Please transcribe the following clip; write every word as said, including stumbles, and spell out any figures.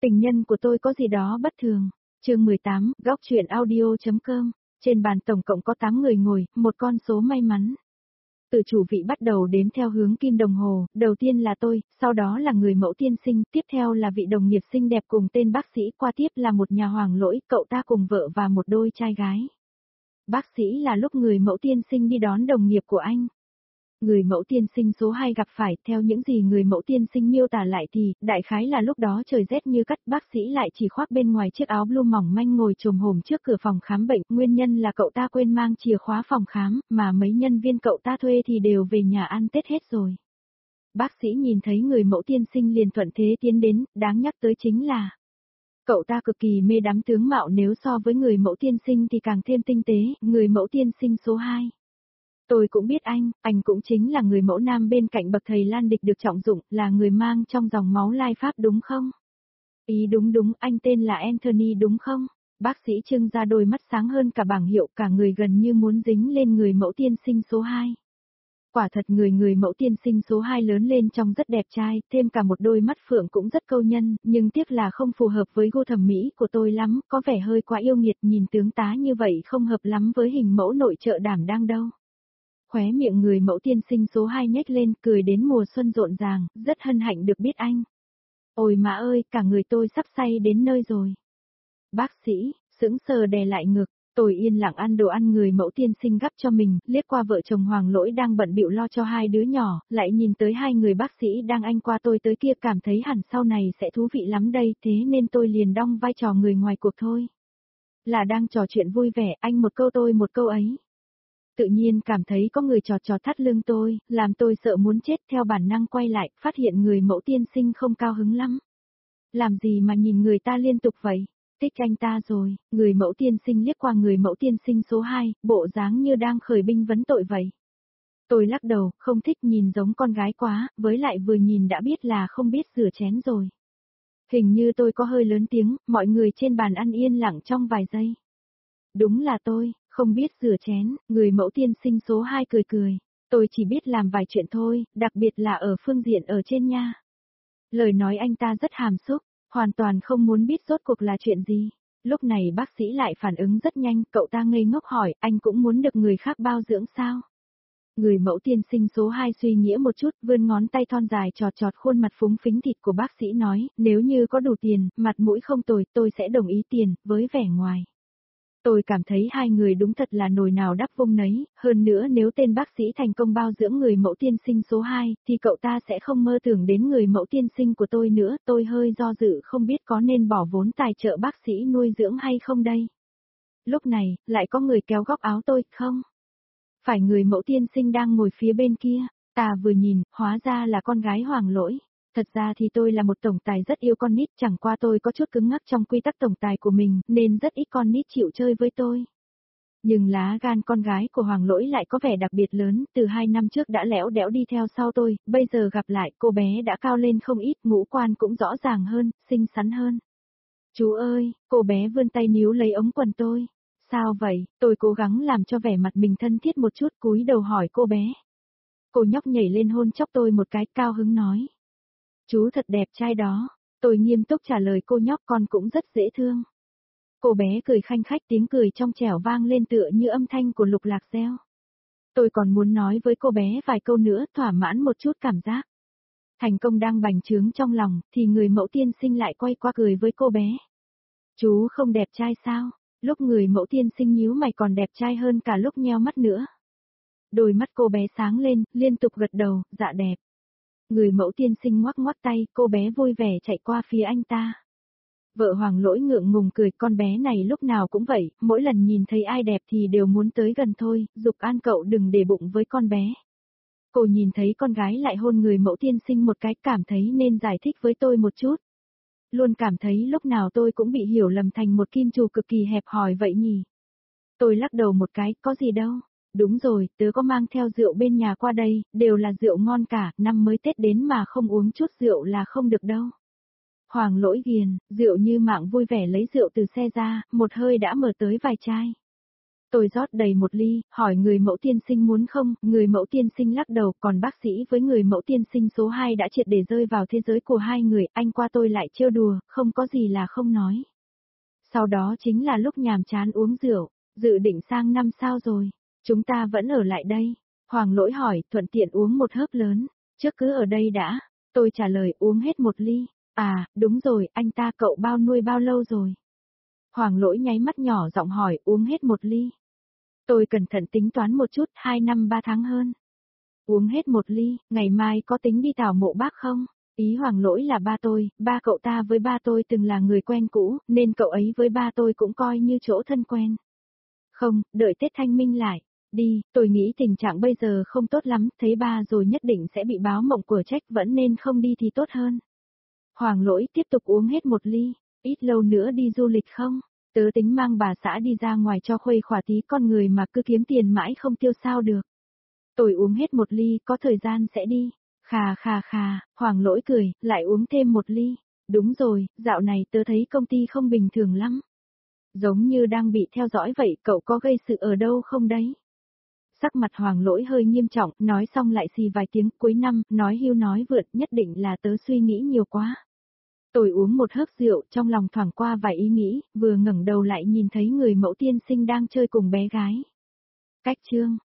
Tình nhân của tôi có gì đó bất thường. Chương mười tám, góc truyện audio.com. Trên bàn tổng cộng có tám người ngồi, một con số may mắn. Từ chủ vị bắt đầu đếm theo hướng kim đồng hồ, đầu tiên là tôi, sau đó là người mẫu tiên sinh, tiếp theo là vị đồng nghiệp xinh đẹp cùng tên bác sĩ, qua tiếp là một nhà hoàng lỗi, cậu ta cùng vợ và một đôi trai gái. Bác sĩ là lúc người mẫu tiên sinh đi đón đồng nghiệp của anh. Người mẫu tiên sinh số hai gặp phải, theo những gì người mẫu tiên sinh miêu tả lại thì, đại khái là lúc đó trời rét như cắt, bác sĩ lại chỉ khoác bên ngoài chiếc áo blue mỏng manh ngồi chồm hổm trước cửa phòng khám bệnh, nguyên nhân là cậu ta quên mang chìa khóa phòng khám, mà mấy nhân viên cậu ta thuê thì đều về nhà ăn Tết hết rồi. Bác sĩ nhìn thấy người mẫu tiên sinh liền thuận thế tiến đến, đáng nhắc tới chính là cậu ta cực kỳ mê đắm tướng mạo, nếu so với người mẫu tiên sinh thì càng thêm tinh tế, người mẫu tiên sinh số hai. Tôi cũng biết anh, anh cũng chính là người mẫu nam bên cạnh bậc thầy Lan Địch được trọng dụng, là người mang trong dòng máu Lai Pháp đúng không? Ý đúng đúng, anh tên là Anthony đúng không? Bác sĩ trưng ra đôi mắt sáng hơn cả bảng hiệu, cả người gần như muốn dính lên người mẫu tiên sinh số hai. Quả thật người người mẫu tiên sinh số hai lớn lên trông rất đẹp trai, thêm cả một đôi mắt phượng cũng rất câu nhân, nhưng tiếc là không phù hợp với gu thẩm mỹ của tôi lắm, có vẻ hơi quá yêu nghiệt, nhìn tướng tá như vậy không hợp lắm với hình mẫu nội trợ đảm đang đâu. Khóe miệng người mẫu tiên sinh số hai nhếch lên, cười đến mùa xuân rộn ràng, rất hân hạnh được biết anh. Ôi má ơi, cả người tôi sắp say đến nơi rồi. Bác sĩ, sững sờ đè lại ngực, tôi yên lặng ăn đồ ăn người mẫu tiên sinh gắp cho mình, liếc qua vợ chồng Hoàng Lỗi đang bận bịu lo cho hai đứa nhỏ, lại nhìn tới hai người bác sĩ đang anh qua tôi tới kia, cảm thấy hẳn sau này sẽ thú vị lắm đây, thế nên tôi liền đong vai trò người ngoài cuộc thôi. Là đang trò chuyện vui vẻ, anh một câu tôi một câu ấy. Tự nhiên cảm thấy có người trò trò thắt lưng tôi, làm tôi sợ muốn chết, theo bản năng quay lại, phát hiện người mẫu tiên sinh không cao hứng lắm. Làm gì mà nhìn người ta liên tục vậy? Thích anh ta rồi, người mẫu tiên sinh liếc qua người mẫu tiên sinh số hai, bộ dáng như đang khởi binh vấn tội vậy. Tôi lắc đầu, không thích, nhìn giống con gái quá, với lại vừa nhìn đã biết là không biết rửa chén rồi. Hình như tôi có hơi lớn tiếng, mọi người trên bàn ăn yên lặng trong vài giây. Đúng là tôi. Không biết rửa chén, người mẫu tiên sinh số hai cười cười. Tôi chỉ biết làm vài chuyện thôi, đặc biệt là ở phương diện ở trên nha. Lời nói anh ta rất hàm xúc, hoàn toàn không muốn biết rốt cuộc là chuyện gì. Lúc này bác sĩ lại phản ứng rất nhanh, cậu ta ngây ngốc hỏi, anh cũng muốn được người khác bao dưỡng sao? Người mẫu tiên sinh số hai suy nghĩ một chút, vươn ngón tay thon dài chọt chọt khuôn mặt phúng phính thịt của bác sĩ nói, nếu như có đủ tiền, mặt mũi không tồi, tôi sẽ đồng ý tiền, với vẻ ngoài. Tôi cảm thấy hai người đúng thật là nồi nào đắp vung nấy, hơn nữa nếu tên bác sĩ thành công bao dưỡng người mẫu tiên sinh số hai, thì cậu ta sẽ không mơ tưởng đến người mẫu tiên sinh của tôi nữa, tôi hơi do dự không biết có nên bỏ vốn tài trợ bác sĩ nuôi dưỡng hay không đây. Lúc này, lại có người kéo góc áo tôi, không? Phải người mẫu tiên sinh đang ngồi phía bên kia, ta vừa nhìn, hóa ra là con gái Hoàng Lỗi. Thật ra thì tôi là một tổng tài rất yêu con nít, chẳng qua tôi có chút cứng ngắc trong quy tắc tổng tài của mình, nên rất ít con nít chịu chơi với tôi. Nhưng lá gan con gái của Hoàng Lỗi lại có vẻ đặc biệt lớn, từ hai năm trước đã lẽo đẽo đi theo sau tôi, bây giờ gặp lại cô bé đã cao lên không ít, ngũ quan cũng rõ ràng hơn, xinh xắn hơn. Chú ơi, cô bé vươn tay níu lấy ống quần tôi. Sao vậy, tôi cố gắng làm cho vẻ mặt mình thân thiết một chút, cúi đầu hỏi cô bé. Cô nhóc nhảy lên hôn chóc tôi một cái, cao hứng nói. Chú thật đẹp trai đó, tôi nghiêm túc trả lời cô nhóc, con cũng rất dễ thương. Cô bé cười khanh khách, tiếng cười trong trẻo vang lên tựa như âm thanh của lục lạc reo. Tôi còn muốn nói với cô bé vài câu nữa, thỏa mãn một chút cảm giác. Thành công đang bành trướng trong lòng, thì người mẫu tiên sinh lại quay qua cười với cô bé. Chú không đẹp trai sao? Lúc người mẫu tiên sinh nhíu mày còn đẹp trai hơn cả lúc nheo mắt nữa. Đôi mắt cô bé sáng lên, liên tục gật đầu, dạ đẹp. Người mẫu tiên sinh ngoắc ngoắc tay, cô bé vui vẻ chạy qua phía anh ta. Vợ Hoàng Lỗi ngượng ngùng cười, con bé này lúc nào cũng vậy, mỗi lần nhìn thấy ai đẹp thì đều muốn tới gần thôi, giục an cậu đừng để bụng với con bé. Cô nhìn thấy con gái lại hôn người mẫu tiên sinh một cái, cảm thấy nên giải thích với tôi một chút. Luôn cảm thấy lúc nào tôi cũng bị hiểu lầm thành một kim chủ cực kỳ hẹp hòi vậy nhỉ. Tôi lắc đầu một cái, có gì đâu. Đúng rồi, tớ có mang theo rượu bên nhà qua đây, đều là rượu ngon cả, năm mới Tết đến mà không uống chút rượu là không được đâu. Hoàng Lỗi ghiền, rượu như mạng vui vẻ lấy rượu từ xe ra, một hơi đã mở tới vài chai. Tôi rót đầy một ly, hỏi người mẫu tiên sinh muốn không, người mẫu tiên sinh lắc đầu, còn bác sĩ với người mẫu tiên sinh số hai đã triệt để rơi vào thế giới của hai người, anh qua tôi lại trêu đùa, không có gì là không nói. Sau đó chính là lúc nhàm chán uống rượu, dự định sang năm sao rồi, chúng ta vẫn ở lại đây. Hoàng Lỗi hỏi, thuận tiện uống một hớp lớn, trước cứ ở đây đã. Tôi trả lời uống hết một ly. À, đúng rồi, anh ta cậu bao nuôi bao lâu rồi? Hoàng Lỗi nháy mắt nhỏ giọng hỏi, uống hết một ly. Tôi cẩn thận tính toán một chút, hai năm ba tháng hơn. Uống hết một ly, ngày mai có tính đi tảo mộ bác không? Ý Hoàng Lỗi là ba tôi, ba cậu ta với ba tôi từng là người quen cũ, nên cậu ấy với ba tôi cũng coi như chỗ thân quen. Không, đợi Tết Thanh Minh lại. Đi, tôi nghĩ tình trạng bây giờ không tốt lắm, thấy ba rồi nhất định sẽ bị báo mộng của trách, vẫn nên không đi thì tốt hơn. Hoàng Lỗi tiếp tục uống hết một ly, ít lâu nữa đi du lịch không? Tớ tính mang bà xã đi ra ngoài cho khuây khỏa tí, con người mà cứ kiếm tiền mãi không tiêu sao được. Tôi uống hết một ly, có thời gian sẽ đi. Khà khà khà, Hoàng Lỗi cười, lại uống thêm một ly. Đúng rồi, dạo này tớ thấy công ty không bình thường lắm. Giống như đang bị theo dõi vậy, cậu có gây sự ở đâu không đấy? Sắc mặt Hoàng Lỗi hơi nghiêm trọng, nói xong lại xì vài tiếng, cuối năm, nói hưu nói vượt, nhất định là tớ suy nghĩ nhiều quá. Tôi uống một hớp rượu, trong lòng thoảng qua vài ý nghĩ, vừa ngẩng đầu lại nhìn thấy người mẫu tiên sinh đang chơi cùng bé gái. Cách chương